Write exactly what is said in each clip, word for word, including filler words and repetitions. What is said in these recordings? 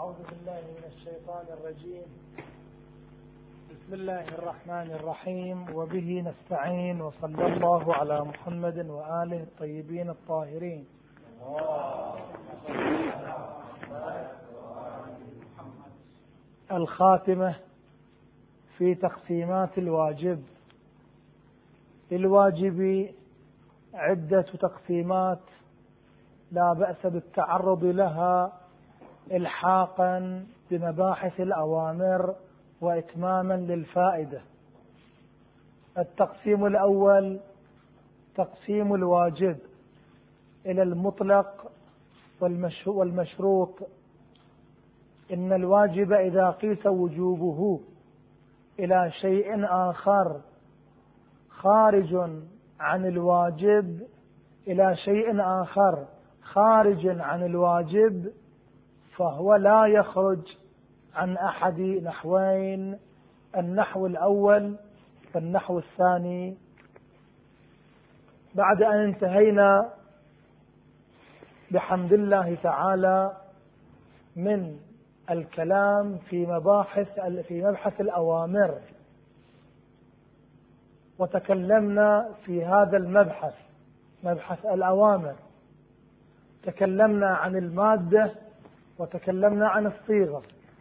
أعوذ بالله من الشيطان الرجيم. بسم الله الرحمن الرحيم، وبه نستعين، وصلى الله على محمد وآله الطيبين الطاهرين. الخاتمة في تقسيمات الواجب. للواجب عدة تقسيمات لا بأس بالتعرض لها إلحاقا بمباحث الأوامر وإتماما للفائدة. التقسيم الأول تقسيم الواجب إلى المطلق والمشروط. إن الواجب إذا قيس وجوبه إلى شيء آخر خارج عن الواجب إلى شيء آخر خارج عن الواجب فهو لا يخرج عن أحد نحوين: النحو الأول والنحو الثاني. بعد أن انتهينا بحمد الله تعالى من الكلام في مباحث في مبحث الأوامر، وتكلمنا في هذا المبحث مبحث الأوامر، تكلمنا عن المادة وتكلمنا عن الصيغة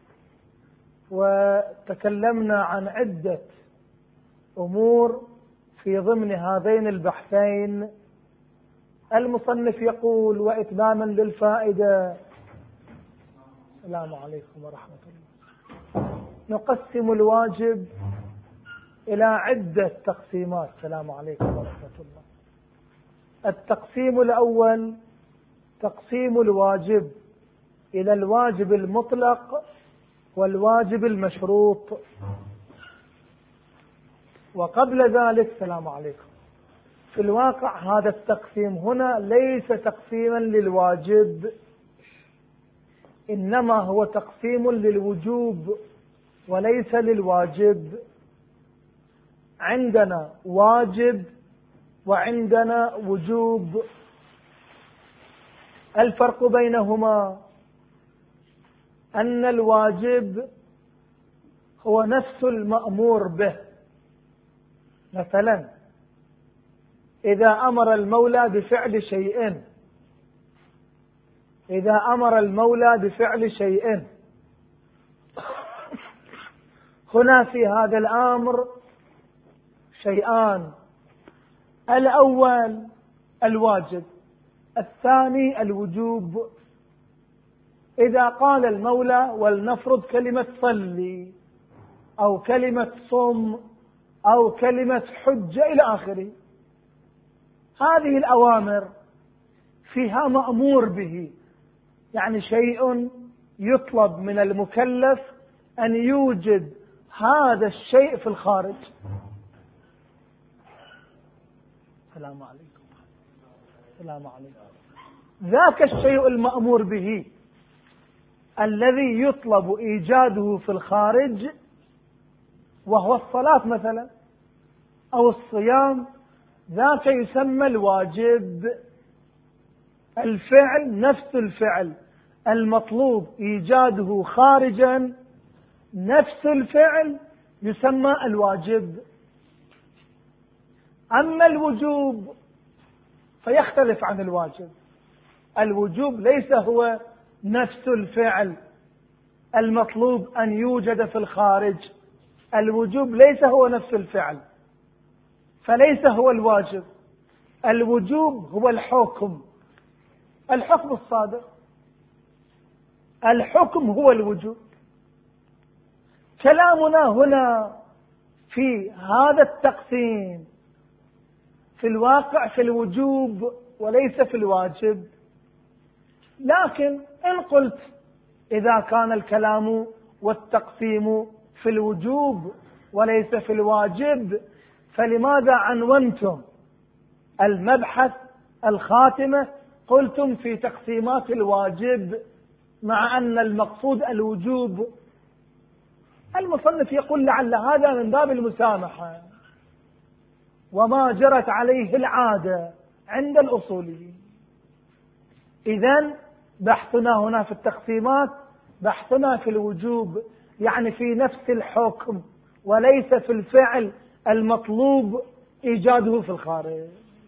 وتكلمنا عن عدة أمور في ضمن هذين البحثين. المصنف يقول: وإتماما للفائدة. السلام عليكم ورحمة الله. نقسم الواجب إلى عدة تقسيمات. السلام عليكم ورحمة الله. التقسيم الأول تقسيم الواجب إلى الواجب المطلق والواجب المشروط. وقبل ذلك السلام عليكم، في الواقع هذا التقسيم هنا ليس تقسيما للواجب، إنما هو تقسيم للوجوب وليس للواجب. عندنا واجب وعندنا وجوب. الفرق بينهما أن الواجب هو نفس المأمور به. مثلا إذا أمر المولى بفعل شيء إذا أمر المولى بفعل شيء هنا في هذا الأمر شيئان: الأول الواجب، الثاني الوجوب. إذا قال المولى ولنفرض كلمة صلي أو كلمة صم أو كلمة حج إلى آخره، هذه الأوامر فيها مأمور به، يعني شيء يطلب من المكلف أن يوجد هذا الشيء في الخارج. السلام عليكم. السلام عليكم. ذاك الشيء المأمور به الذي يطلب إيجاده في الخارج، وهو الصلاة مثلا أو الصيام، ذاك يسمى الواجب. الفعل نفس الفعل المطلوب إيجاده خارجا، نفس الفعل يسمى الواجب. أما الوجوب فيختلف عن الواجب. الوجوب ليس هو نفس الفعل المطلوب أن يوجد في الخارج، الوجوب ليس هو نفس الفعل، فليس هو الواجب. الوجوب هو الحكم، الحكم الصادر، الحكم هو الوجوب. كلامنا هنا في هذا التقسيم في الواقع في الوجوب وليس في الواجب. لكن إن قلت إذا كان الكلام والتقسيم في الوجوب وليس في الواجب، فلماذا عنونتم المبحث الخاتمة قلتم في تقسيمات الواجب مع أن المقصود الوجوب؟ المصنف يقول لعل هذا من باب المسامحة وما جرت عليه العادة عند الأصوليين. إذن بحثنا هنا في التقسيمات بحثنا في الوجوب يعني في نفس الحكم وليس في الفعل المطلوب إيجاده في الخارج.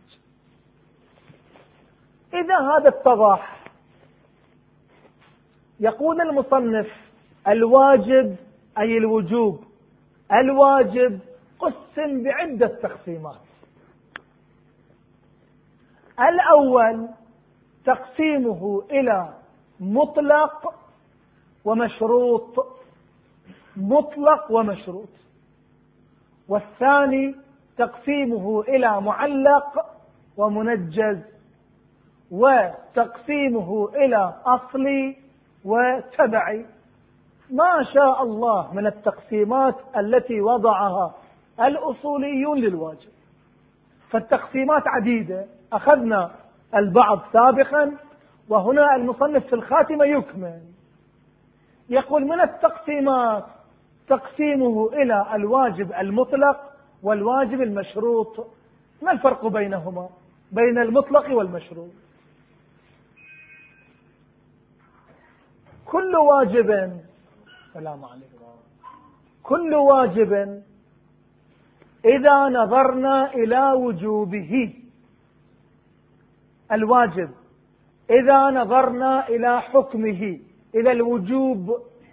إذا هذا اتضح، يقول المصنف الواجب أي الوجوب، الواجب قسم بعدة تقسيمات. الأول تقسيمه إلى مطلق ومشروط، مطلق ومشروط. والثاني تقسيمه إلى معلق ومنجز، وتقسيمه إلى أصلي وتبعي. ما شاء الله من التقسيمات التي وضعها الأصوليون للواجب، فالتقسيمات عديدة، أخذنا البعض سابقا وهنا المصنف في الخاتمة يكمل. يقول من التقسيمات تقسيمه إلى الواجب المطلق والواجب المشروط. ما الفرق بينهما، بين المطلق والمشروط؟ كل واجب سلام عليكم كل واجب إذا نظرنا إلى وجوبه، الواجب إذا نظرنا إلى حكمه إلى الوجوب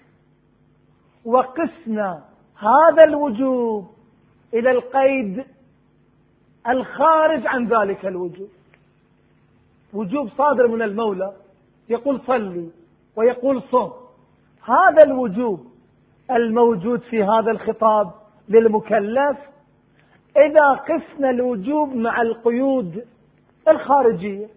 وقسنا هذا الوجوب إلى القيد الخارج عن ذلك الوجوب، وجوب صادر من المولى يقول صلي ويقول صم، هذا الوجوب الموجود في هذا الخطاب للمكلف إذا قسنا الوجوب مع القيود الخارجية،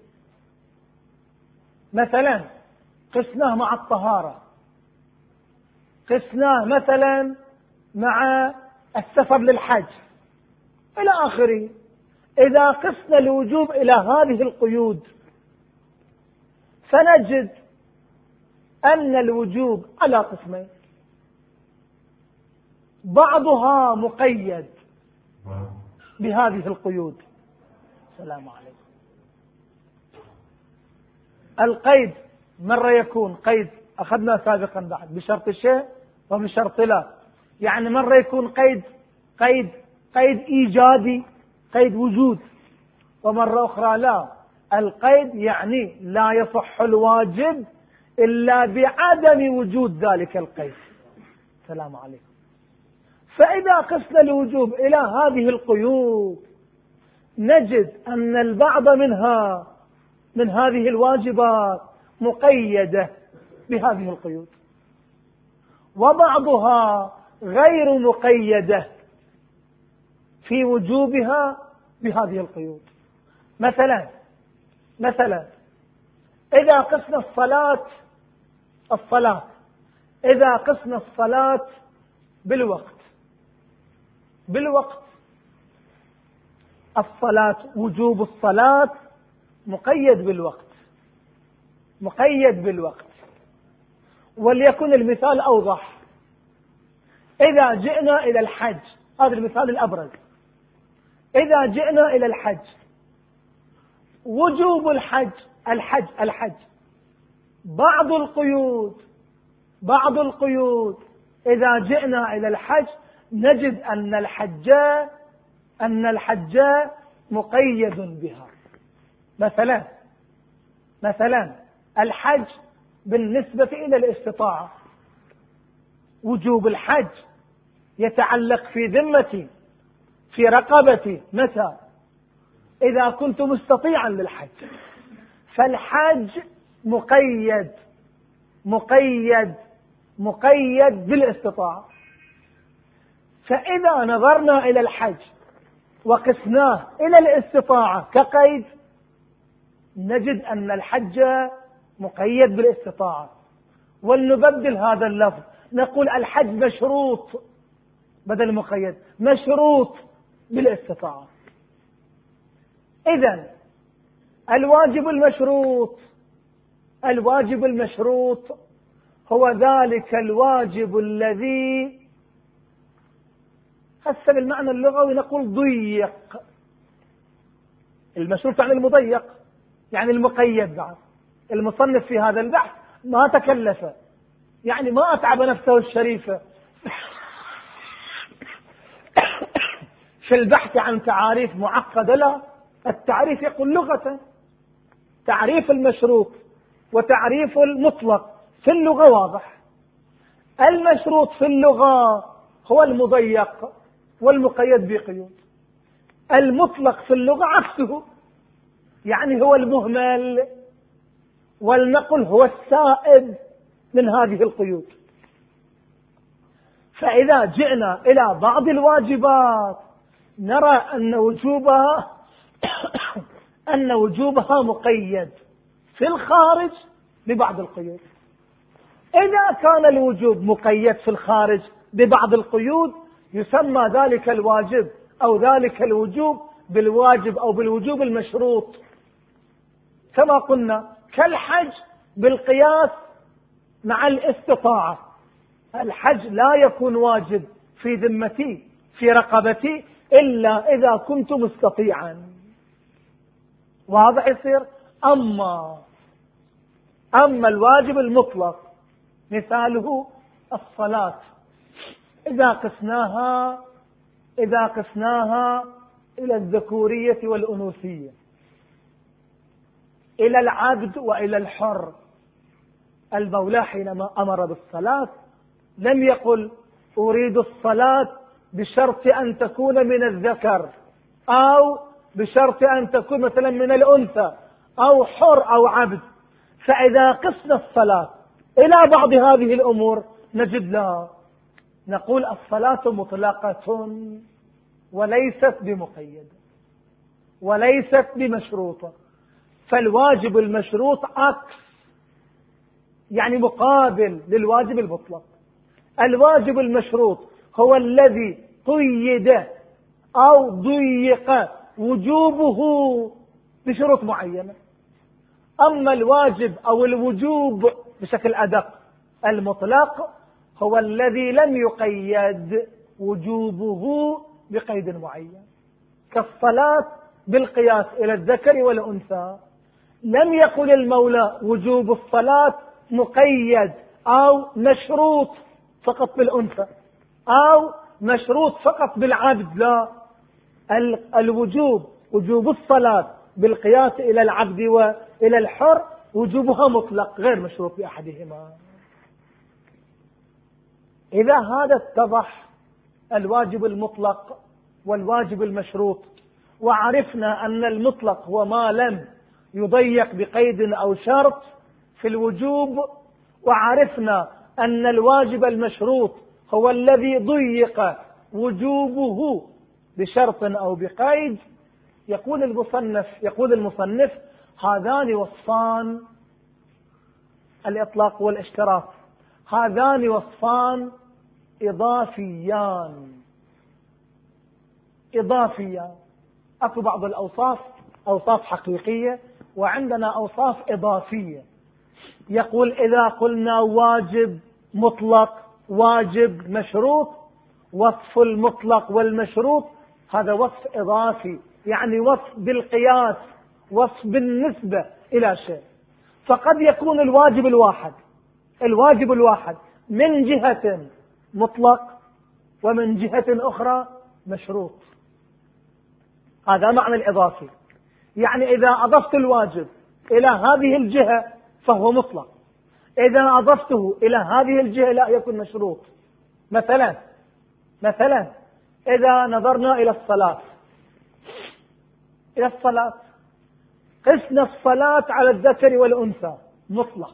مثلا قسناه مع الطهارة، قسناه مثلا مع السفر للحج إلى آخره، إذا قسنا الوجوب إلى هذه القيود فنجد أن الوجوب على قسمين، بعضها مقيد بهذه القيود. السلام عليكم. القيد مرة يكون قيد أخذنا سابقا بعد بشرط الشيء وبشرط لا، يعني مرة يكون قيد قيد قيد إيجادي قيد وجود، ومرة أخرى لا، القيد يعني لا يصح الواجب إلا بعدم وجود ذلك القيد. السلام عليكم. فإذا قسنا الوجوب إلى هذه القيود نجد أن البعض منها من هذه الواجبات مقيدة بهذه القيود، وبعضها غير مقيدة في وجوبها بهذه القيود. مثلا مثلا إذا قسنا الصلاة الصلاة إذا قسنا الصلاة بالوقت بالوقت الصلاة وجوب الصلاة مقيد بالوقت مقيد بالوقت وليكن المثال أوضح. إذا جئنا إلى الحج، هذا المثال الأبرز، إذا جئنا إلى الحج وجوب الحج الحج الحج بعض القيود بعض القيود إذا جئنا إلى الحج نجد أن الحج أن الحج مقيد بها. مثلا مثلا الحج بالنسبة إلى الاستطاعة، وجوب الحج يتعلق في ذمتي في رقبتي متى؟ إذا كنت مستطيعا للحج، فالحج مقيد مقيد مقيد بالاستطاعة. فإذا نظرنا إلى الحج وقسناه إلى الاستطاعة كقيد نجد أن الحج مقيد بالاستطاعة. ولنبدل هذا اللفظ نقول الحج مشروط بدل مقيد، مشروط بالاستطاعة. إذن الواجب المشروط الواجب المشروط هو ذلك الواجب الذي حسب المعنى اللغوي نقول ضيق. المشروط يعني المضيق، يعني المقيد. بعد المصنف في هذا البحث ما تكلف يعني ما أتعب نفسه الشريفة في البحث عن تعاريف معقدة، لا، التعريف يقول لغة، تعريف المشروط وتعريف المطلق في اللغة واضح. المشروط في اللغة هو المضيق والمقيد بقيود، المطلق في اللغة عكسه، يعني هو المهمل، والنقل هو السائد من هذه القيود. فإذا جئنا إلى بعض الواجبات نرى أن وجوبها أن وجوبها مقيد في الخارج ببعض القيود. إذا كان الوجوب مقيد في الخارج ببعض القيود يسمى ذلك الواجب أو ذلك الوجوب بالواجب أو بالوجوب المشروط، كما قلنا كالحج بالقياس مع الاستطاعة. الحج لا يكون واجب في ذمتي في رقبتي إلا إذا كنت مستطيعا، واضح يصير. أما أما الواجب المطلق مثاله الصلاة، إذا قسناها إذا قسناها إلى الذكورية والأنوثية، إلى العبد وإلى الحر، المولى حينما أمر بالصلاة لم يقل أريد الصلاة بشرط أن تكون من الذكر أو بشرط أن تكون مثلا من الأنثى أو حر أو عبد. فإذا قسنا الصلاة إلى بعض هذه الأمور نجد لا، نقول الصلاة مطلقة وليست بمقيدة وليست بمشروطة. فالواجب المشروط عكس، يعني مقابل للواجب المطلق. الواجب المشروط هو الذي قيد أو ضيق وجوبه بشروط معينة. أما الواجب أو الوجوب بشكل أدق المطلق هو الذي لم يقيد وجوبه بقيد معين، كالصلاة بالقياس إلى الذكر والأنثى. لم يقل المولى وجوب الصلاة مقيد أو مشروط فقط بالأنثى أو مشروط فقط بالعبد، لا، الوجوب وجوب الصلاة بالقياس إلى العبد وإلى الحر وجوبها مطلق غير مشروط بأحدهما. إذا هذا اتضح الواجب المطلق والواجب المشروط، وعرفنا أن المطلق هو ما لم يضيق بقيد أو شرط في الوجوب، وعرفنا أن الواجب المشروط هو الذي ضيق وجوبه بشرط أو بقيد، يقول المصنف يقول المصنف هذان وصفان الإطلاق والاشتراك، هذان وصفان إضافيان إضافيان أكو بعض الأوصاف أوصاف حقيقية وعندنا أوصاف إضافية. يقول إذا قلنا واجب مطلق واجب مشروط، وصف المطلق والمشروط هذا وصف إضافي، يعني وصف بالقياس، وصف بالنسبة إلى شيء. فقد يكون الواجب الواحد الواجب الواحد من جهة مطلق ومن جهة أخرى مشروط. هذا معنى الإضافي، يعني إذا أضفت الواجب إلى هذه الجهة فهو مطلق، إذا أضفته إلى هذه الجهة لا يكون مشروط. مثلا مثلا إذا نظرنا إلى الصلاة إلى الصلاة قسنا الصلاة على الذكر والأنثى مطلق،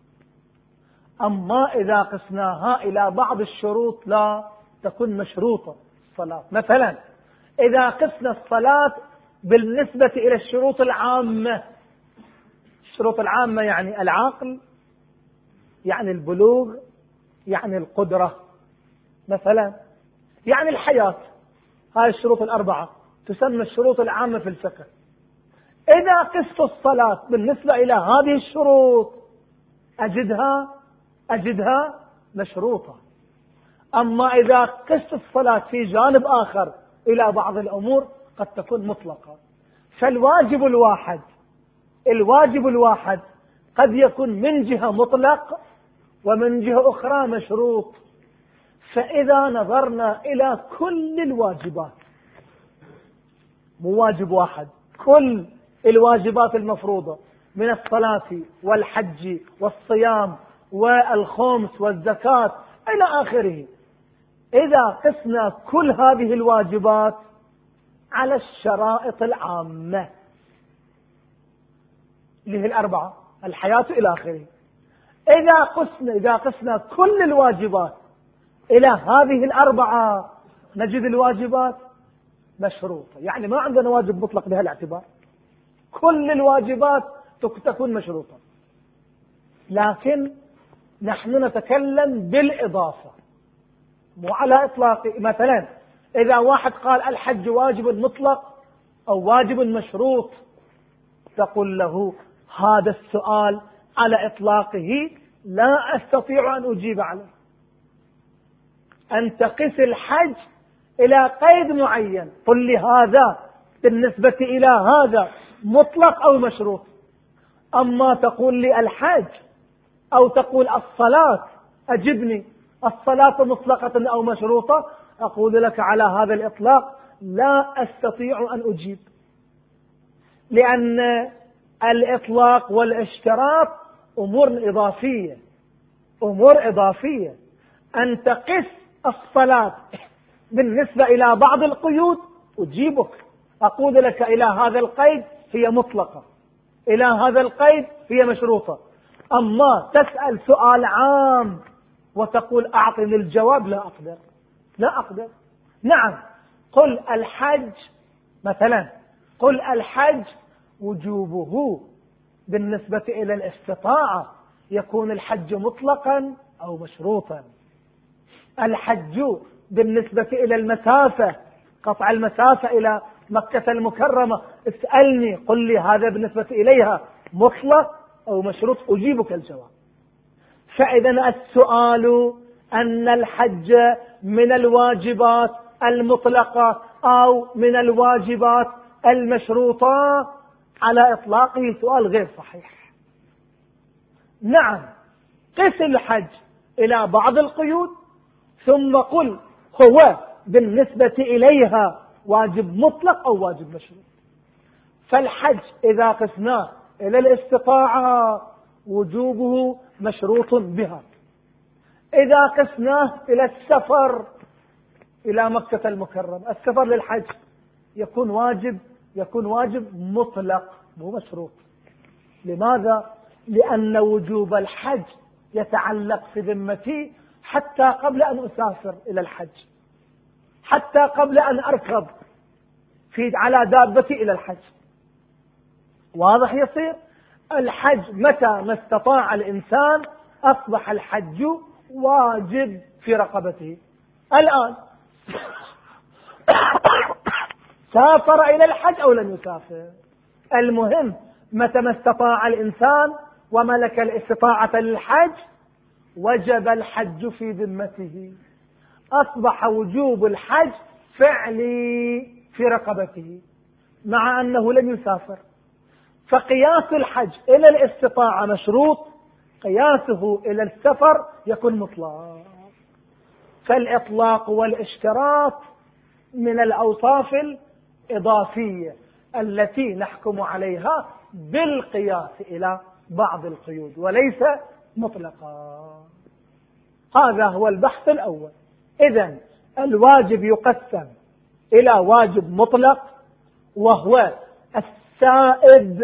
أما إذا قسناها إلى بعض الشروط لا تكون مشروطة الصلاة. مثلا إذا قسنا الصلاة بالنسبة إلى الشروط العامة، الشروط العامة يعني العقل، يعني البلوغ، يعني القدرة، مثلا يعني الحياة، هذه الشروط الأربعة تسمى الشروط العامة في الفقه. إذا قست الصلاة بالنسبة إلى هذه الشروط أجدها أجدها مشروطة. أما إذا قست الصلاة في جانب آخر إلى بعض الأمور قد تكون مطلقة. فالواجب الواحد الواجب الواحد قد يكون من جهة مطلق ومن جهة أخرى مشروط. فإذا نظرنا إلى كل الواجبات، مو واجب واحد، كل الواجبات المفروضة من الصلاة والحج والصيام والخمس والزكاة إلى آخره، إذا قسنا كل هذه الواجبات على الشرائط العامة اللي هي الأربعة، الحياة إلى آخره، إذا قسنا إذا قسنا كل الواجبات إلى هذه الأربعة نجد الواجبات مشروطة. يعني ما عندنا واجب مطلق بهذا الاعتبار، كل الواجبات تكون مشروطة. لكن نحن نتكلم بالإضافة مو على إطلاق. مثلا إذا واحد قال الحج واجب مطلق أو واجب مشروط، تقول له هذا السؤال على إطلاقه لا أستطيع أن أجيب عليه. أن تقيس الحج إلى قيد معين، قل لي هذا بالنسبة إلى هذا مطلق أو مشروط. أما تقول لي الحج أو تقول الصلاة، أجبني الصلاة مطلقة أو مشروطة، أقول لك على هذا الإطلاق لا أستطيع أن أجيب، لأن الإطلاق والاشتراط أمور إضافية، أمور إضافية. أن تقس الصلاة بالنسبة إلى بعض القيود أجيبك، أقول لك إلى هذا القيد هي مطلقة، إلى هذا القيد هي مشروطة. أما تسأل سؤال عام وتقول أعطني الجواب، لا أقدر لا أقدر. نعم، قل الحج مثلا، قل الحج وجوبه بالنسبة إلى الاستطاعة يكون الحج مطلقا أو مشروطا. الحج بالنسبة إلى المسافة، قطع المسافة إلى مكة المكرمة، اسألني قل لي هذا بالنسبة إليها مطلق أو مشروط، أجيبك الجواب. فإذا السؤال أن الحج من الواجبات المطلقة أو من الواجبات المشروطة على إطلاقه سؤال غير صحيح. نعم، قس الحج إلى بعض القيود ثم قل هو بالنسبة إليها واجب مطلق أو واجب مشروط. فالحج إذا قسناه إلى الاستطاعة وجوبه مشروط بها. إذا قسناه إلى السفر إلى مكة المكرمة، السفر للحج يكون واجب يكون واجب مطلق مو مشروط. لماذا؟ لأن وجوب الحج يتعلق في ذمتي حتى قبل أن أسافر إلى الحج، حتى قبل أن أركب في على دابتي إلى الحج. واضح يصير الحج متى ما استطاع الإنسان أصبح الحج واجب في رقبته. الآن سافر إلى الحج أو لم يسافر، المهم متى ما استطاع الإنسان وملك الاستطاعة للحج وجب الحج في ذمته، أصبح وجوب الحج فعلي في رقبته مع أنه لم يسافر. فقياس الحج إلى الاستطاعة مشروط، قياسه إلى السفر يكون مطلق. فالإطلاق والاشتراط من الأوصاف الإضافية التي نحكم عليها بالقياس إلى بعض القيود وليس مطلقا. هذا هو البحث الأول. إذن الواجب يقسم إلى واجب مطلق وهو السائد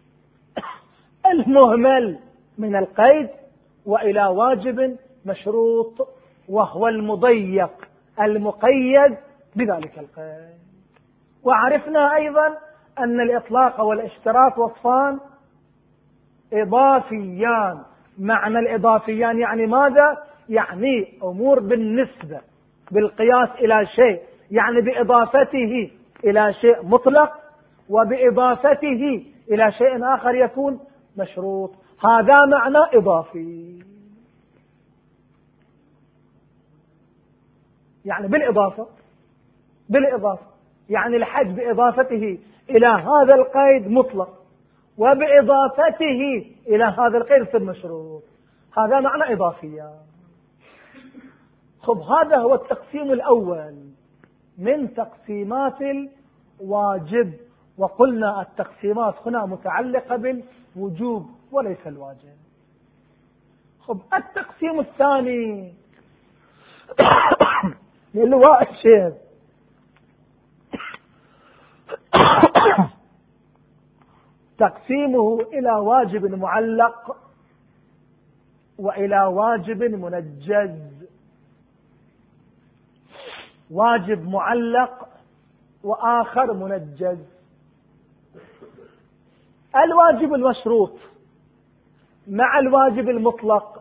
المهمل من القيد، وإلى واجب مشروط وهو المضيق المقيد بذلك القيد. وعرفنا أيضا أن الإطلاق والاشتراط وصفان إضافيان. معنى الإضافيان يعني ماذا؟ يعني أمور بالنسبة بالقياس إلى شيء، يعني بإضافته إلى شيء مطلق وبإضافته إلى شيء آخر يكون مشروط. هذا معنى إضافي، يعني بالإضافة بالإضافة يعني الحج بإضافته إلى هذا القيد مطلق وبإضافته إلى هذا القيد في المشروط. هذا معنى إضافية. خب هذا هو التقسيم الأول من تقسيمات الواجب، وقلنا التقسيمات هنا متعلقة بالوجوب وليس الواجب. خب التقسيم الثاني للواء الشيخ تقسيمه إلى واجب معلق وإلى واجب منجز. واجب معلق وآخر منجز. الواجب المشروط مع الواجب المطلق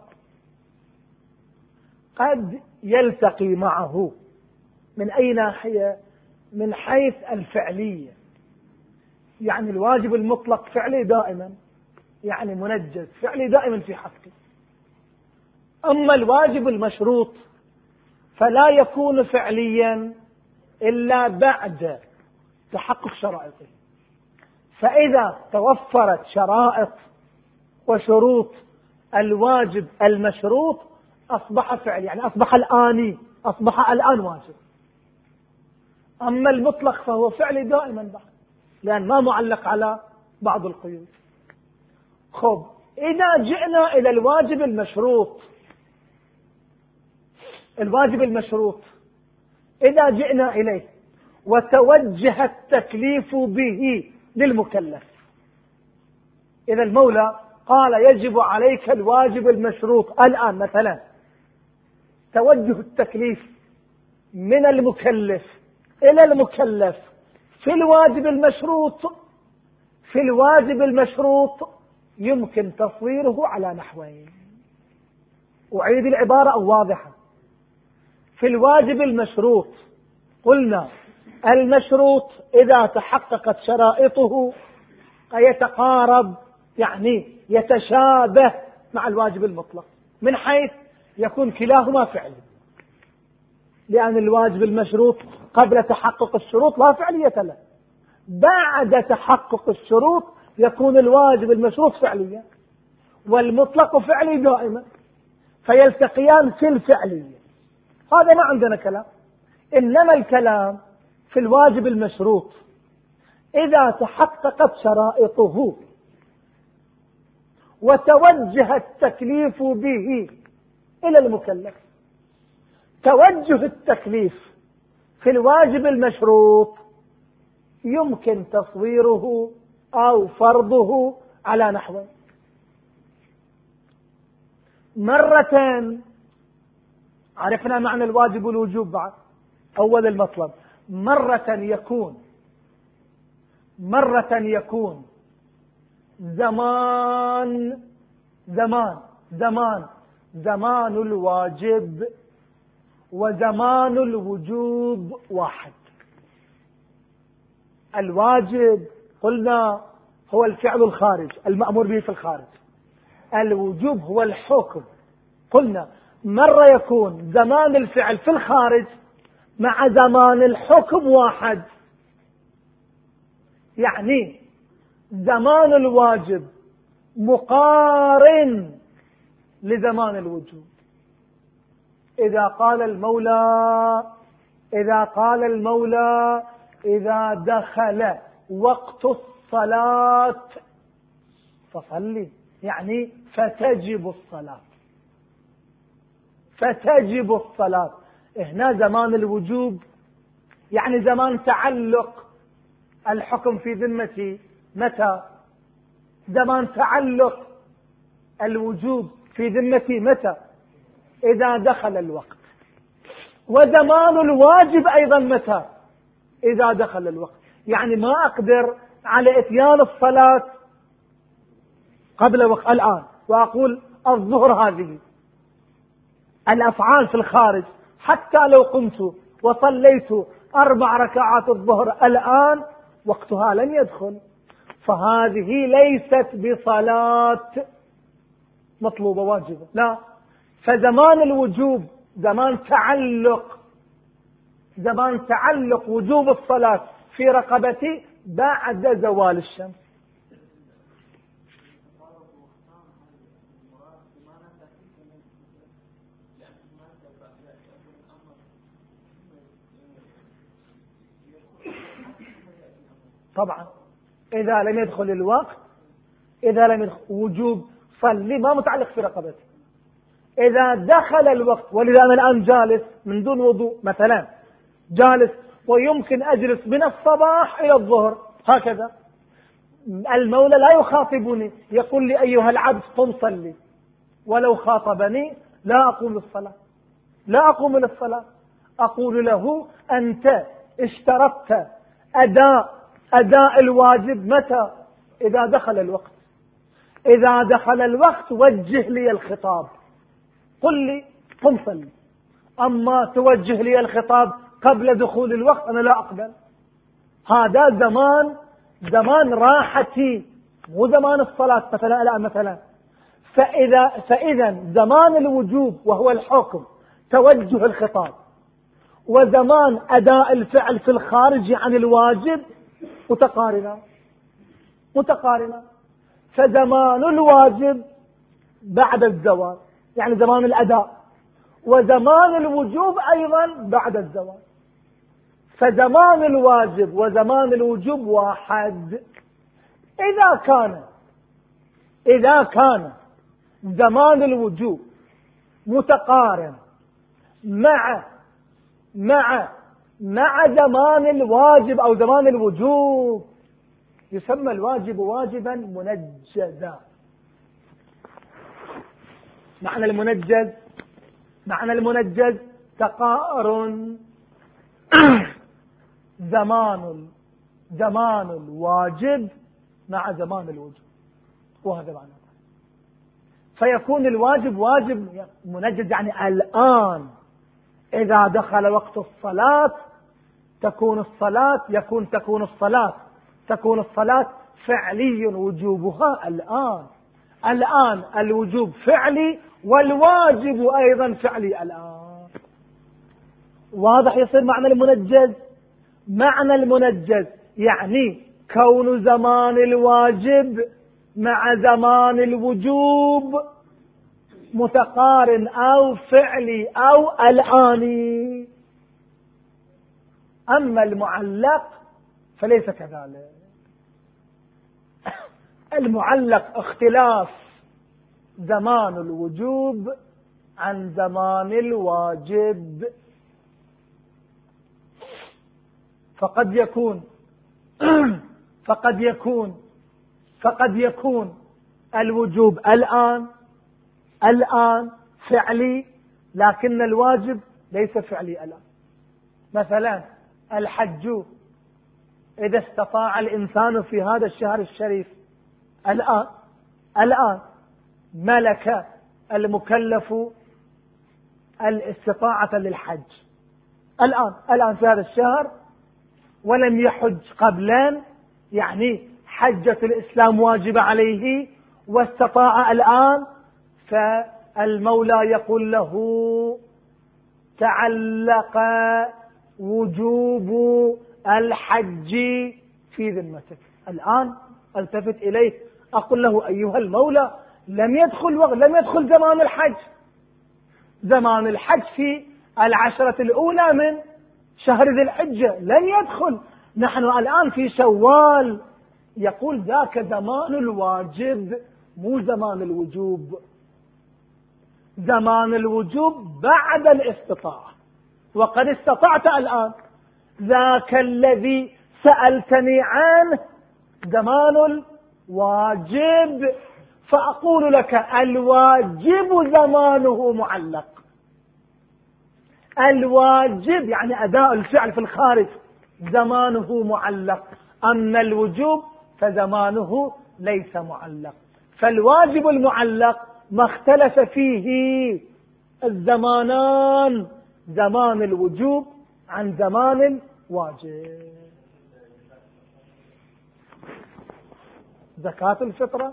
قد يلتقي معه من أي ناحية؟ من حيث الفعلية، يعني الواجب المطلق فعلي دائما، يعني منجز فعلي دائما في حقه. أما الواجب المشروط فلا يكون فعليا إلا بعد تحقق شرائطه. فإذا توفرت شرائط وشروط الواجب المشروط أصبح فعل، يعني أصبح الآني، أصبح الآن واجب. أما المطلق فهو فعلي دائما بعد، لأن ما معلق على بعض القيود. خب إذا جئنا إلى الواجب المشروط، الواجب المشروط إذا جئنا إليه وتوجه التكليف به للمكلف، إذا المولى قال يجب عليك الواجب المشروط الآن مثلا، توجه التكليف من المكلف إلى المكلف في الواجب المشروط، في الواجب المشروط يمكن تصويره على نحوين. أعيد العبارة أو واضحة. في الواجب المشروط قلنا المشروط إذا تحققت شرائطه يتقارب، يعني يتشابه مع الواجب المطلق، من حيث يكون كلاهما فعلي، لأن الواجب المشروط قبل تحقق الشروط لا فعلية له، بعد تحقق الشروط يكون الواجب المشروط فعليا والمطلق فعلي دائما، فيلتقيان في الفعلية. هذا ما عندنا كلام. إنما الكلام في الواجب المشروط إذا تحققت شرائطه وتوجه التكليف به إلى المكلف. توجه التكليف في الواجب المشروط يمكن تصويره أو فرضه على نحو: مرة عرفنا معنى الواجب والوجوب بعد أول المطلب، مرة يكون مرة يكون زمان زمان زمان زمان الواجب وزمان الوجوب واحد. الواجب قلنا هو الفعل الخارج المأمور به في الخارج، الوجوب هو الحكم. قلنا مرة يكون زمان الفعل في الخارج مع زمان الحكم واحد، يعني زمان الواجب مقارن لزمان الوجوب. إذا قال المولى إذا قال المولى إذا دخل وقت الصلاة فصلي، يعني فتجب الصلاة، فتجب الصلاة. هنا زمان الوجوب يعني زمان تعلق الحكم في ذمتي متى؟ زمان تعلق الوجوب في ذمتي متى؟ إذا دخل الوقت. وزمان الواجب أيضا متى؟ إذا دخل الوقت. يعني ما أقدر على إتيان الصلاة قبل وقت الآن وأقول الظهر هذه. الأفعال في الخارج حتى لو قمت وصليت أربع ركعات الظهر الآن وقتها لن يدخل، فهذه ليست بصلاة مطلوبة واجبة، لا. فزمان الوجوب زمان تعلق زمان تعلق وجوب الصلاة في رقبتي بعد زوال الشمس. طبعا إذا لم يدخل الوقت، إذا لم يدخل وجوب صلي ما متعلق في رقبتي. إذا دخل الوقت، ولذا أنا الآن جالس من دون وضوء مثلا، جالس ويمكن أجلس من الصباح إلى الظهر هكذا، المولى لا يخاطبني يقول لي أيها العبد قم صلي، ولو خاطبني لا أقوم للصلاة، لا أقوم للصلاة، أقول له أنت اشترطت أداء أداء الواجب متى؟ إذا دخل الوقت. إذا دخل الوقت وجه لي الخطاب، قل لي قم صلي. أما توجه لي الخطاب قبل دخول الوقت أنا لا أقبل. هذا زمان زمان راحتي، مو زمان الصلاة مثلا. لا مثلا فإذا فإذا زمان الوجوب وهو الحكم توجه الخطاب، وزمان أداء الفعل في الخارج عن الواجب متقارنة متقارنة. فزمان الواجب بعد الزوال، يعني زمان الأداء، وزمان الوجوب أيضا بعد الزوال. فزمان الواجب وزمان الوجوب واحد. إذا كان إذا كان زمان الوجوب متقارن مع مع مع زمان الواجب أو زمان الوجوب يسمى الواجب واجبا منجزا. معنى المنجز معنى المنجز تقارن زمان زمان الواجب مع زمان الوجوب، وهذا معنى. فيكون الواجب واجب منجز، يعني الآن إذا دخل وقت الصلاة تكون الصلاة يكون تكون الصلاة تكون الصلاة فعلي وجوبها الآن. الآن الوجوب فعلي والواجب أيضا فعلي الآن. واضح يصير معنى المنجز؟ معنى المنجز يعني كون زمان الواجب مع زمان الوجوب متقارن أو فعلي أو الآني. أما المعلق فليس كذلك. المعلق اختلاف زمان الوجوب عن زمان الواجب. فقد يكون فقد يكون فقد يكون الوجوب الآن الآن فعلي، لكن الواجب ليس فعلي الآن. مثلا الحج إذا استطاع الإنسان في هذا الشهر الشريف الآن الآن ملك المكلف الاستطاعة للحج الآن الآن في هذا الشهر، ولم يحج قبلا، يعني حجة الإسلام واجب عليه واستطاع الآن، فالمولى يقول له تعلق وجوب الحج في ذمتك. الآن التفت إليه أقول له أيها المولى لم يدخل وقت لم يدخل زمان الحج. زمان الحج في العشرة الأولى من شهر ذي الحجة لم يدخل، نحن الآن في شوال. يقول ذاك زمان الواجب مو زمان الوجوب. زمان الوجوب بعد الاستطاعة، وقد استطعت الآن. ذاك الذي سألتني عنه زمان الواجب، فأقول لك الواجب زمانه معلق. الواجب يعني أداء الفعل في الخارج زمانه معلق، أما الوجوب فزمانه ليس معلق. فالواجب المعلق ما اختلف فيه الزمانان، زمان الوجوب عن زمان الواجب. زكاة الفطرة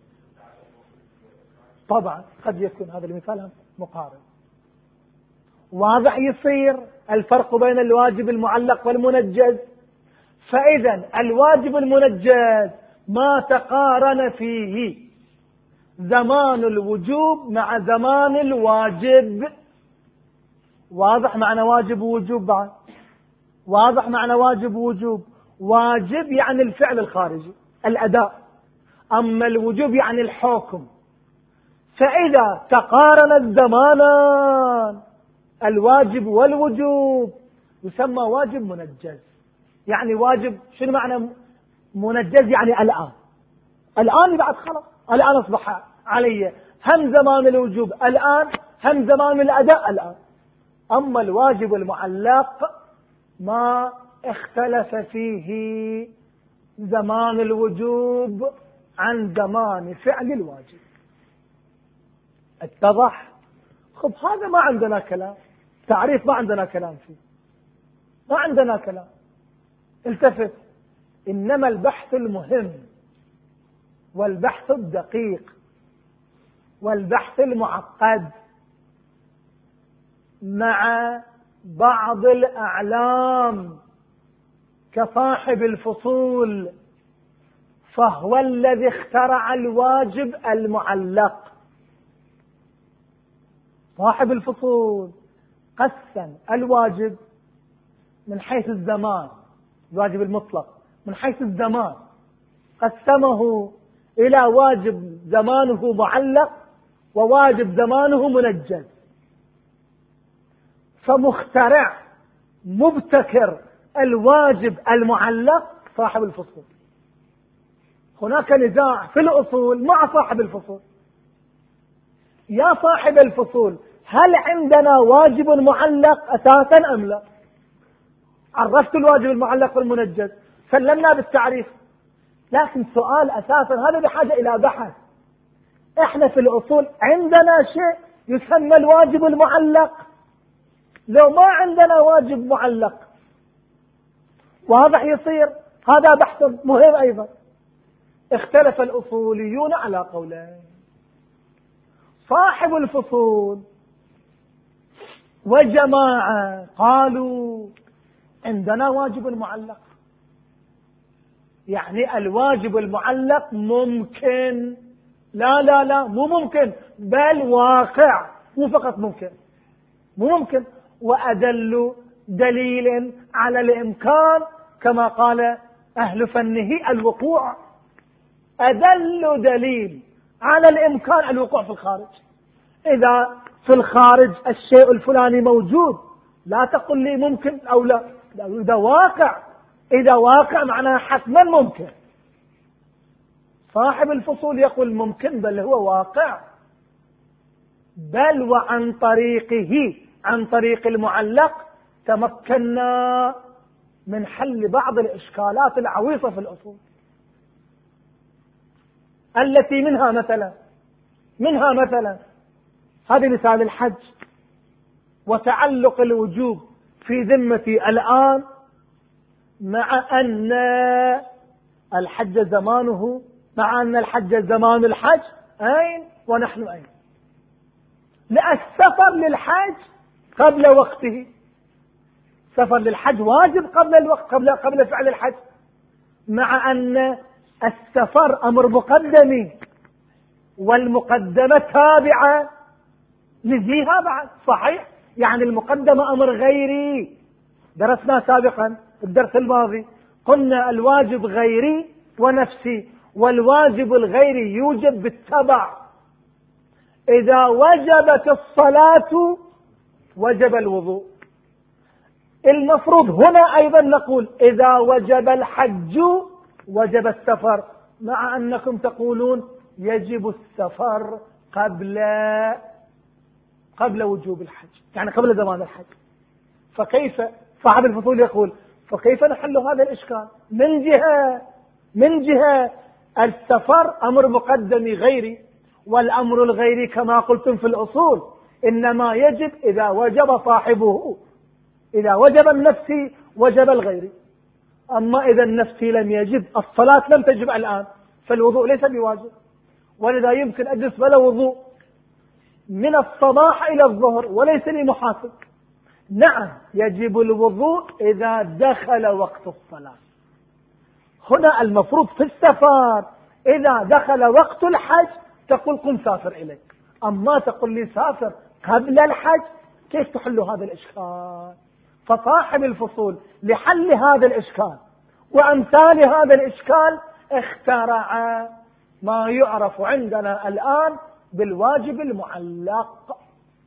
طبعا قد يكون هذا المثال مقارن. واضح يصير الفرق بين الواجب المعلق والمنجز. فإذا الواجب المنجز ما تقارن فيه زمان الوجوب مع زمان الواجب. واضح معنى واجب ووجوب بعد؟ واضح معنى واجب ووجوب. واجب يعني الفعل الخارجي الأداء، أما الوجوب يعني الحكم. فإذا تقارن الزمانان الواجب والوجوب يسمى واجب منجز. يعني واجب شنو معنى منجز؟ يعني الآن الآن بعد خلاص الآن أصبح علي هم زمان الوجوب الآن هم زمان الأداء الآن. أما الواجب المعلق ما اختلف فيه زمان الوجوب عن زمان فعل الواجب. اتضح؟ خب هذا ما عندنا كلام، تعريف ما عندنا كلام فيه، ما عندنا كلام. التفت، إنما البحث المهم والبحث الدقيق والبحث المعقد مع بعض الأعلام كصاحب الفصول، فهو الذي اخترع الواجب المعلق. صاحب الفصول قسم الواجب من حيث الزمان، الواجب المطلق من حيث الزمان قسمه إلى واجب زمانه معلق وواجب زمانه منجز. فمخترع مبتكر الواجب المعلق صاحب الفصول. هناك نزاع في الأصول مع صاحب الفصول. يا صاحب الفصول، هل عندنا واجب معلق أساسا أم لا؟ عرفت الواجب المعلق والمنجز، سلمنا بالتعريف، لكن سؤال أساسا هذا بحاجة إلى بحث. احنا في الأصول عندنا شيء يسمى الواجب المعلق، لو ما عندنا واجب معلق واضح يصير هذا بحث مهم أيضا. اختلف الأصوليون على قولين. صاحب الفصول وجماعة قالوا عندنا واجب معلق، يعني الواجب المعلق ممكن، لا لا لا مو ممكن بل واقع، مو فقط ممكن، مو ممكن. وأدل دليل على الإمكان كما قال أهل فنه الوقوع. أدل دليل على الإمكان الوقوع في الخارج. إذا في الخارج الشيء الفلاني موجود لا تقل لي ممكن أو لا، إذا واقع، إذا واقع معناه حتما ممكن. صاحب الفصول يقول ممكن بل هو واقع، بل وعن طريقه، عن طريق المعلق تمكنا من حل بعض الإشكالات العويصة في الأصول، التي منها مثلا منها مثلا هذه مثال الحج وتعلق الوجوب في ذمتي الآن، مع أن الحج زمانه، مع أن الحج زمان الحج أين ونحن أين؟ لا، السفر للحج قبل وقته، سفر للحج واجب قبل الوقت، قبل قبل فعل الحج، مع أن السفر أمر مقدمي والمقدمة تابعة لذيها بعد. صحيح، يعني المقدمة أمر غيري، درسنا سابقا في الدرس الماضي قلنا الواجب غيري ونفسي، والواجب الغيري يوجب بالتبع. إذا وجبت الصلاة وجب الوضوء. المفروض هنا أيضا نقول إذا وجب الحج وجب السفر، مع أنكم تقولون يجب السفر قبل قبل وجوب الحج، يعني قبل زمان الحج. فكيف صاحب الفصول يقول فكيف نحل هذا الإشكال؟ من جهة من جهة السفر أمر مقدمي غيري، والأمر الغيري كما قلتم في الأصول إنما يجب إذا وجب صاحبه، إذا وجب النفسي وجب الغيري. أما إذا النفسي لم يجب، الصلاة لم تجب الآن، فالوضوء ليس بواجب، ولذا يمكن أجلس بلا وضوء من الصباح إلى الظهر وليس لي محاسب. نعم يجب الوضوء إذا دخل وقت الصلاة. هنا المفروض في السفر إذا دخل وقت الحج تقول قم سافر إليك، أما تقول لي سافر قبل الحج، كيف تحل هذا الإشكال؟ فصاحب الفصول لحل هذا الإشكال وأمثال هذا الإشكال اخترع ما يعرف عندنا الآن بالواجب المعلق.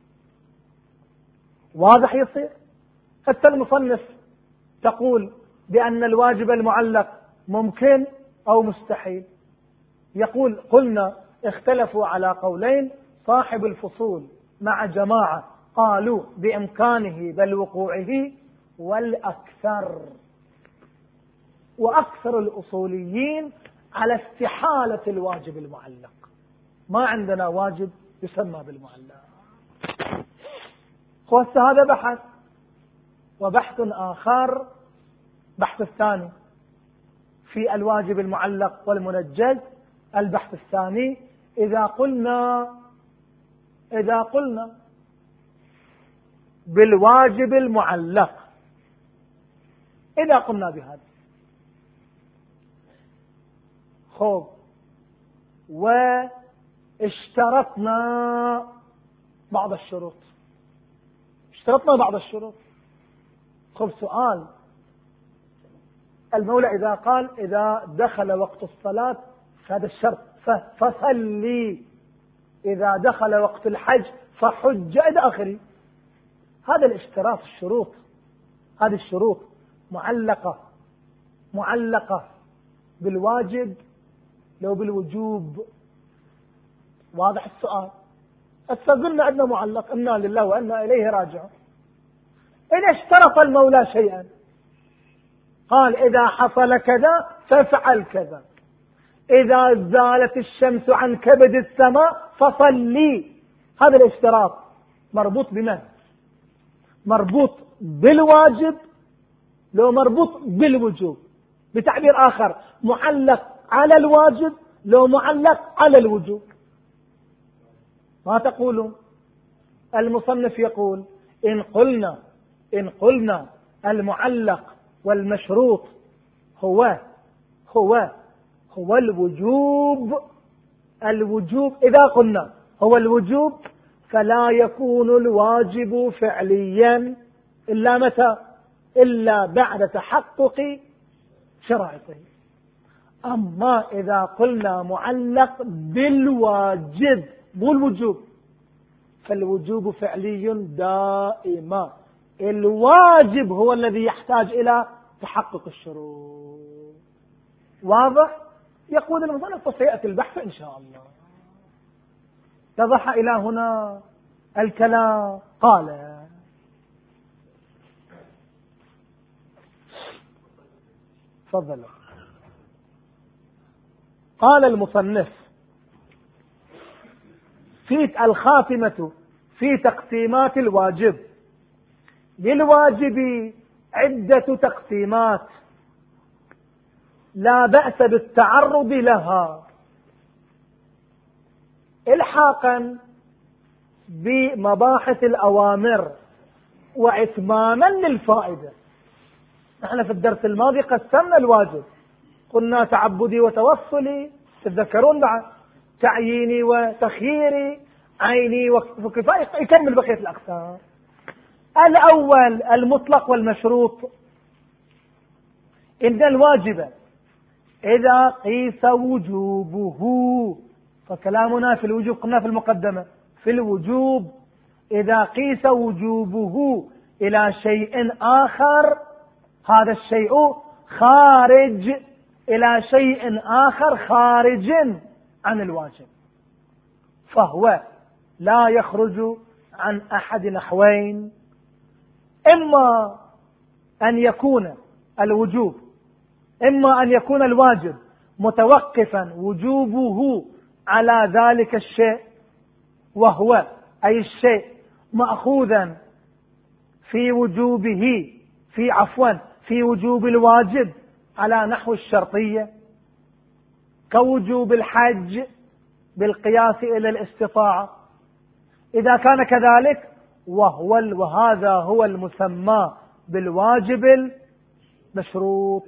واضح يصير؟ حتى المصنف تقول بأن الواجب المعلق ممكن أو مستحيل. يقول قلنا اختلفوا على قولين، صاحب الفصول مع جماعة قالوا بإمكانه بل وقوعه، والأكثر وأكثر الأصوليين على استحالة الواجب المعلق. ما عندنا واجب يسمى بالمعلق. هذا بحث، وبحث آخر بحث الثاني في الواجب المعلق والمنجز. البحث الثاني إذا قلنا إذا قلنا بالواجب المعلق، إذا قلنا بهذا خوف واشترطنا بعض الشروط اشترطنا بعض الشروط خب سؤال، المولى إذا قال إذا دخل وقت الصلاة هذا الشرط فصلي، إذا دخل وقت الحج فحج إلى آخره، هذا الاشتراط الشروط، هذه الشروط معلقة معلقة بالواجب لو بالوجوب. واضح السؤال؟ استقلنا أنه معلق، إنا لله وإنا إليه راجعون. إذا اشترط المولى شيئا قال إذا حصل كذا فافعل كذا، إذا زالت الشمس عن كبد السماء فصلي، هذا الاشتراط مربوط بمن؟ مربوط بالواجب لو مربوط بالوجوب. بتعبير آخر معلق على الواجب لو معلق على الوجوب. ما تقولون؟ المصنف يقول إن قلنا إن قلنا المعلق والمشروط هو هو هو الوجوب الوجوب إذا قلنا هو الوجوب فلا يكون الواجب فعليا إلا متى؟ إلا بعد تحقق شرائطه. أما إذا قلنا معلق بالواجب بالوجوب فالوجوب فعلي دائما، الواجب هو الذي يحتاج إلى تحقق الشروط. واضح؟ يقول المصنف وسيأتي البحث إن شاء الله. اتضح إلى هنا الكلام؟ قال تفضل. قال المصنف في الخاتمة في تقسيمات الواجب، للواجب عدة تقسيمات لا بأس بالتعرض لها إلحاقا بمباحث الأوامر وإتماما للفائدة. نحن في الدرس الماضي قسمنا الواجب، قلنا تعبدي وتوصلي، تتذكرون بعد تعييني وتخييري، عيني وكفاية، يكمل بقية الأقسام. الأول المطلق والمشروط. إن الواجب إذا قيس وجوبه، فكلامنا في الوجوب قلنا في المقدمة في الوجوب إذا قيس وجوبه إلى شيء آخر، هذا الشيء خارج إلى شيء آخر خارج عن الواجب، فهو لا يخرج عن أحد نحوين: إما أن يكون الوجوب إما أن يكون الواجب متوقفا وجوبه على ذلك الشيء، وهو أي الشيء مأخوذا في وجوبه في عفوا في وجوب الواجب على نحو الشرطية، كوجوب الحج بالقياس إلى الاستطاعة. إذا كان كذلك وهو وهذا هو المسمى بالواجب المشروط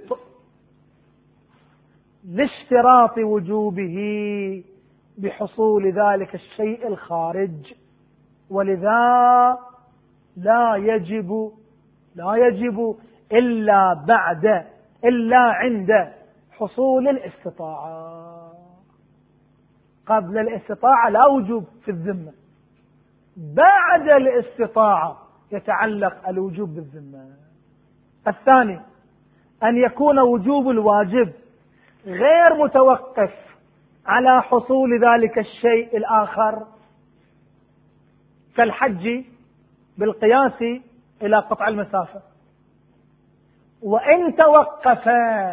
لاشتراط وجوبه بحصول ذلك الشيء الخارج، ولذا لا يجب لا يجب إلا بعد إلا عند حصول الاستطاعة. قبل الاستطاعة لا وجوب في الذمة، بعد الاستطاعة يتعلق الوجوب بالذمة. الثاني أن يكون وجوب الواجب غير متوقف على حصول ذلك الشيء الآخر، كالحج بالقياس إلى قطع المسافة. وإن توقف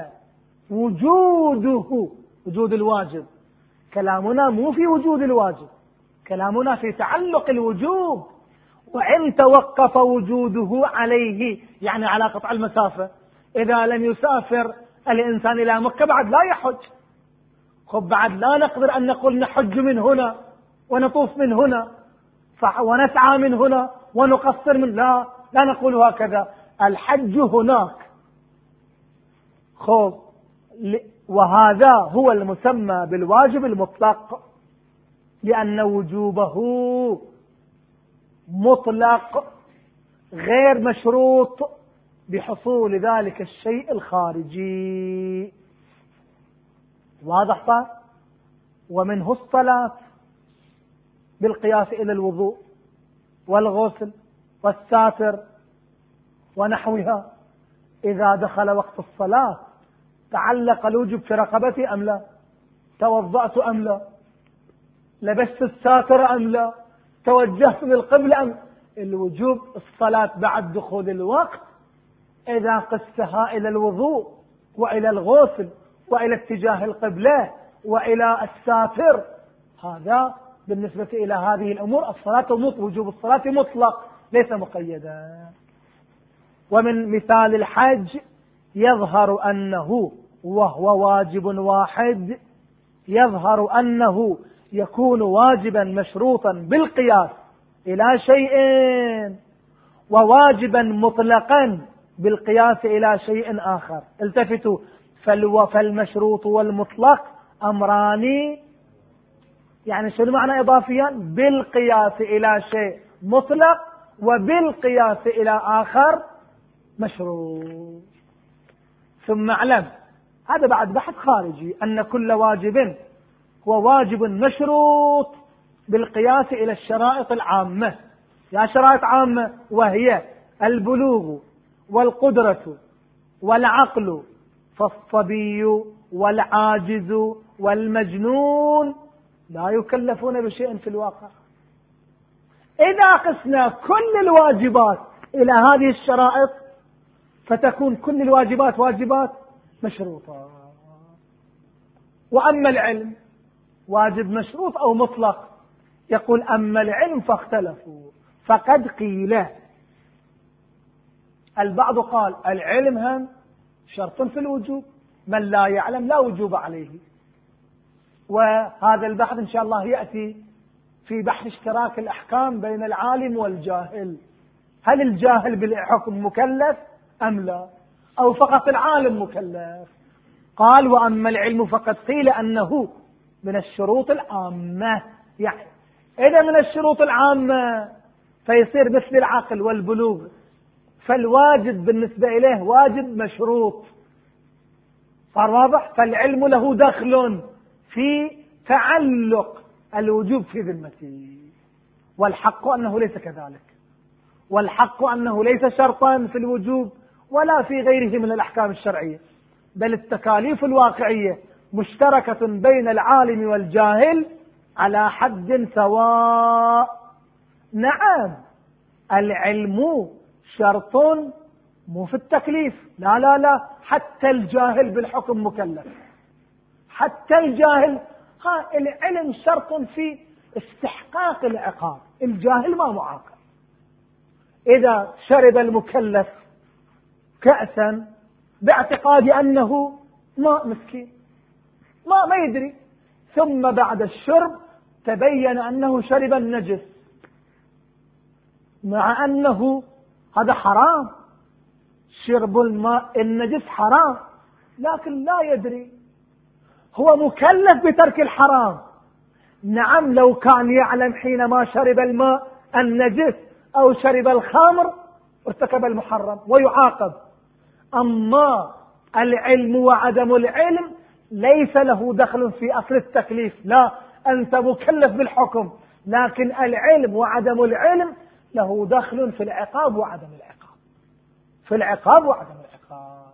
وجوده وجود الواجب، كلامنا مو في وجود الواجب، كلامنا في تعلق الوجوب. وإن توقف وجوده عليه، يعني على قطع المسافة، إذا لم يسافر الإنسان إلى مكة بعد لا يحج، خب بعد لا نقدر أن نقول نحج من هنا ونطوف من هنا ونسعى من هنا ونقصر من، لا لا نقول هكذا، الحج هناك. خب وهذا هو المسمى بالواجب المطلق، لأن وجوبه مطلق غير مشروط بحصول ذلك الشيء الخارجي. واضح صار؟ ومنه الصلاة بالقياس إلى الوضوء والغسل والساتر ونحوها. إذا دخل وقت الصلاة تعلق الوجوب في رقبتي أم لا؟ توضأت أم لا؟ لبست الساتر أم لا؟ توجهت للقبلة أم؟ الوجوب الصلاة بعد دخول الوقت إذا قستها إلى الوضوء وإلى الغسل وإلى اتجاه القبلة وإلى الساتر، هذا بالنسبة إلى هذه الأمور الصلاة وجوب الصلاة مطلق ليس مقيدا. ومن مثال الحج يظهر أنه وهو واجب واحد، يظهر أنه يكون واجبا مشروطا بالقياس إلى شيء، وواجبا مطلقا بالقياس إلى شيء آخر. التفتوا، فالمشروط والمطلق أمران، يعني شنو معنى إضافيا؟ بالقياس إلى شيء مطلق وبالقياس إلى آخر مشروط. ثم اعلم، هذا بعد بحث خارجي، أن كل واجب هو واجب مشروط بالقياس إلى الشرائط العامة. يا شرائط عامة، وهي البلوغ والقدرة والعقل، فالصبي والعاجز والمجنون لا يكلفون بشيء في الواقع. إذا قسنا كل الواجبات إلى هذه الشرائط فتكون كل الواجبات واجبات مشروطة. وأما العلم واجب مشروط أو مطلق، يقول أما العلم فاختلفوا، فقد قيل البعض قال العلم هم شرط في الوجوب، من لا يعلم لا وجوب عليه. وهذا البحث إن شاء الله يأتي في بحث اشتراك الأحكام بين العالم والجاهل، هل الجاهل بالحكم مكلف أم لا، أو فقط العالم مكلف. قال وأما العلم فقد قيل أنه من الشروط العامة، يعني إذا من الشروط العامة فيصير مثل العقل والبلوغ، فالواجب بالنسبة إليه واجب مشروط. صار واضح؟ فالعلم له دخل في تعلق الوجوب في ذمته، والحق أنه ليس كذلك، والحق أنه ليس شرطا في الوجوب ولا في غيره من الأحكام الشرعية، بل التكاليف الواقعية مشتركة بين العالم والجاهل على حد سواء. نعم العلم شرط مو في التكليف، لا لا لا، حتى الجاهل بالحكم مكلف، حتى الجاهل. ها العلم شرط في استحقاق العقاب، الجاهل ما معاقب. إذا شرب المكلف كأسا باعتقاد أنه ماء مسكين، ما ما يدري، ثم بعد الشرب تبين أنه شرب النجس، مع أنه هذا حرام، شرب الماء النجس حرام، لكن لا يدري، هو مكلف بترك الحرام. نعم لو كان يعلم حينما شرب الماء النجس أو شرب الخمر ارتكب المحرم ويعاقب. أما العلم وعدم العلم ليس له دخل في أصل التكليف، لا، أنت مكلف بالحكم، لكن العلم وعدم العلم له دخل في العقاب وعدم العقاب، في العقاب وعدم العقاب.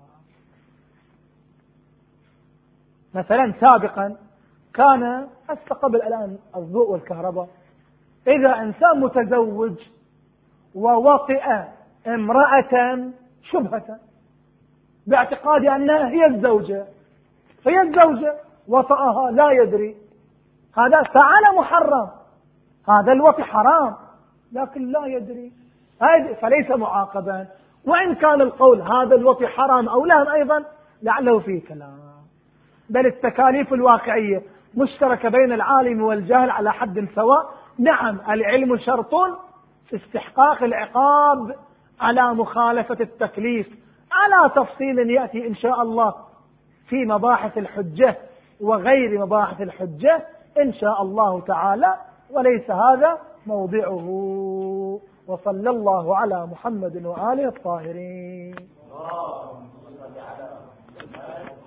مثلا سابقا كان هسه قبل الآن الضوء والكهرباء، إذا إنسان متزوج ووطئ امرأة شبهة باعتقاد أنها هي الزوجة، هي الزوجة وطأها لا يدري، هذا فعل محرم، هذا الوطئ حرام لكن لا يدري، فليس معاقبا، وإن كان القول هذا الوطئ حرام أو لا أيضا لعله فيه كلام. بل التكاليف الواقعية مشتركة بين العالم والجاهل على حد سواء. نعم العلم شرط في استحقاق العقاب على مخالفة التكليف، على تفصيل يأتي إن شاء الله في مباحث الحجة وغير مباحث الحجة إن شاء الله تعالى، وليس هذا موضعه. وصلى الله على محمد وآله الطاهرين.